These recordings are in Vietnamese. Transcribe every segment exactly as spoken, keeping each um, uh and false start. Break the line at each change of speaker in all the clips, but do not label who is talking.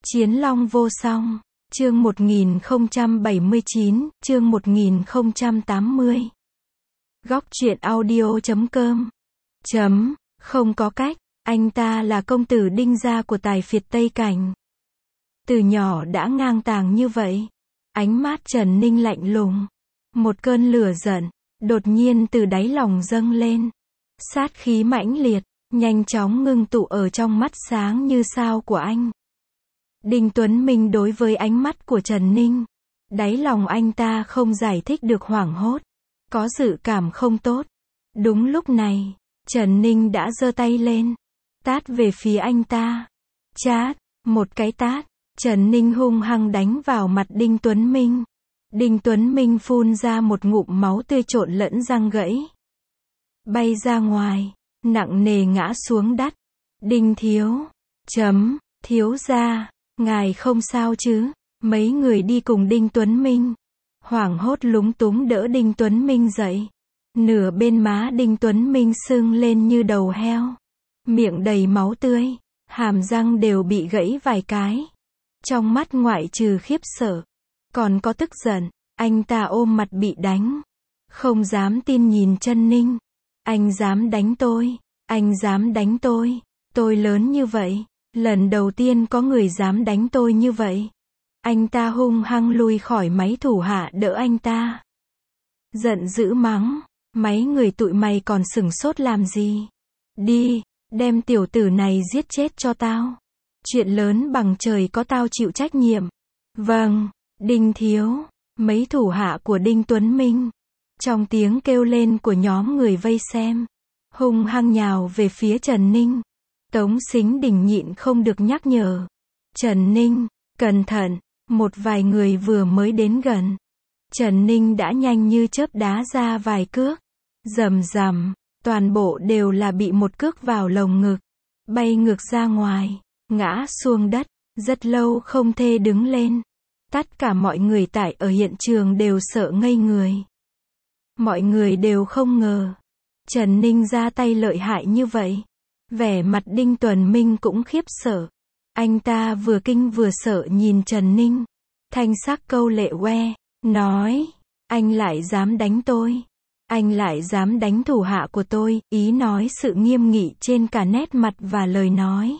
Chiến Long vô song, chương một nghìn không trăm bảy mươi chín, chương một nghìn không trăm tám mươi. Góc truyện audio chấm com. Chấm, không có cách, anh ta là công tử đinh gia của tài phiệt Tây Cảnh. Từ nhỏ đã ngang tàng như vậy. Ánh mắt Trần Ninh lạnh lùng. Một cơn lửa giận, đột nhiên từ đáy lòng dâng lên. Sát khí mãnh liệt, nhanh chóng ngưng tụ ở trong mắt sáng như sao của anh. Đinh Tuấn Minh đối với ánh mắt của Trần Ninh, đáy lòng anh ta không giải thích được hoảng hốt, có dự cảm không tốt. Đúng lúc này, Trần Ninh đã giơ tay lên, tát về phía anh ta. Chát, một cái tát, Trần Ninh hung hăng đánh vào mặt Đinh Tuấn Minh. Đinh Tuấn Minh phun ra một ngụm máu tươi trộn lẫn răng gãy, bay ra ngoài, nặng nề ngã xuống đất. Đinh thiếu, chấm, thiếu gia, ngài không sao chứ? Mấy người đi cùng Đinh Tuấn Minh, hoảng hốt lúng túng đỡ Đinh Tuấn Minh dậy. Nửa bên má Đinh Tuấn Minh sưng lên như đầu heo, miệng đầy máu tươi, hàm răng đều bị gãy vài cái. Trong mắt ngoại trừ khiếp sợ, còn có tức giận. Anh ta ôm mặt bị đánh, không dám tin nhìn Trần Ninh. Anh dám đánh tôi, anh dám đánh tôi, tôi lớn như vậy, lần đầu tiên có người dám đánh tôi như vậy. Anh ta hung hăng lui khỏi máy thủ hạ đỡ anh ta. Giận dữ mắng, mấy người tụi mày còn sửng sốt làm gì? Đi, đem tiểu tử này giết chết cho tao. Chuyện lớn bằng trời có tao chịu trách nhiệm. Vâng, Đinh thiếu. Mấy thủ hạ của Đinh Tuấn Minh, trong tiếng kêu lên của nhóm người vây xem, hung hăng nhào về phía Trần Ninh. Tống Sính Đình nhịn không được nhắc nhở. Trần Ninh, cẩn thận, một vài người vừa mới đến gần. Trần Ninh đã nhanh như chớp đá ra vài cước. Rầm rầm, toàn bộ đều là bị một cước vào lồng ngực, bay ngược ra ngoài, ngã xuống đất, rất lâu không thể đứng lên. Tất cả mọi người tại ở hiện trường đều sợ ngây người. Mọi người đều không ngờ Trần Ninh ra tay lợi hại như vậy. Vẻ mặt Đinh Tuấn Minh cũng khiếp sợ. Anh ta vừa kinh vừa sợ nhìn Trần Ninh, thanh sắc câu lệ oe, nói, anh lại dám đánh tôi, anh lại dám đánh thủ hạ của tôi, ý nói sự nghiêm nghị trên cả nét mặt và lời nói.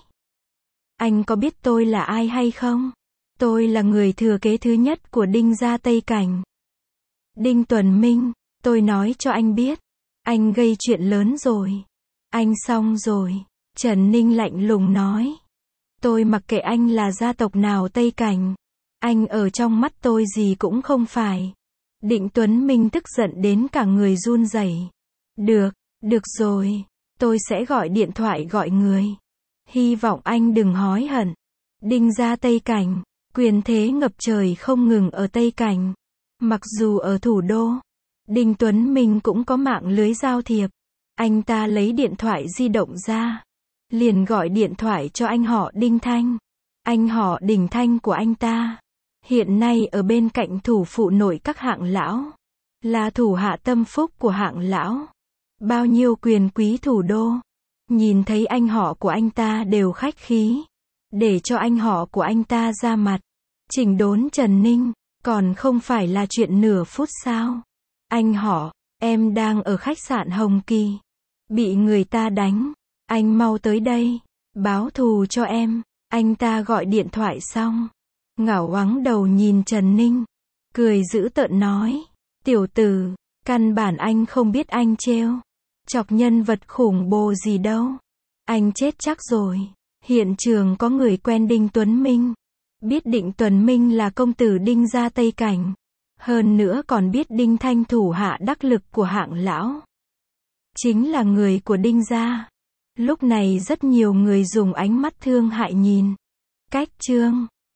Anh có biết tôi là ai hay không? Tôi là người thừa kế thứ nhất của Đinh gia Tây Cảnh. Đinh Tuấn Minh, tôi nói cho anh biết, anh gây chuyện lớn rồi. Anh xong rồi. Trần Ninh lạnh lùng nói. Tôi mặc kệ anh là gia tộc nào Tây Cảnh. Anh ở trong mắt tôi gì cũng không phải. Đinh Tuấn Minh tức giận đến cả người run rẩy. Được, được rồi. Tôi sẽ gọi điện thoại gọi người. Hy vọng anh đừng hối hận. Đinh gia Tây Cảnh. Quyền thế ngập trời không ngừng ở Tây Cảnh. Mặc dù ở thủ đô, Đinh Tuấn Minh cũng có mạng lưới giao thiệp. Anh ta lấy điện thoại di động ra, liền gọi điện thoại cho anh họ Đinh Thanh. Anh họ Đinh Thanh của anh ta hiện nay ở bên cạnh thủ phụ nội các hạng lão, là thủ hạ tâm phúc của hạng lão. Bao nhiêu quyền quý thủ đô, nhìn thấy anh họ của anh ta đều khách khí, để cho anh họ của anh ta ra mặt, chỉnh đốn Trần Ninh, còn không phải là chuyện nửa phút sao? Anh họ, em đang ở khách sạn Hồng Kỳ, bị người ta đánh, anh mau tới đây, báo thù cho em. Anh ta gọi điện thoại xong, ngảo ngoắng đầu nhìn Trần Ninh, cười dữ tợn nói, tiểu tử, căn bản anh không biết anh trêu chọc nhân vật khủng bố gì đâu. Anh chết chắc rồi. Hiện trường có người quen Đinh Tuấn Minh, biết Đinh Tuấn Minh là công tử Đinh gia Tây Cảnh, hơn nữa còn biết Đinh Thanh thủ hạ đắc lực của hạng lão, chính là người của Đinh gia. Lúc này rất nhiều người dùng ánh mắt thương hại nhìn. Cách chương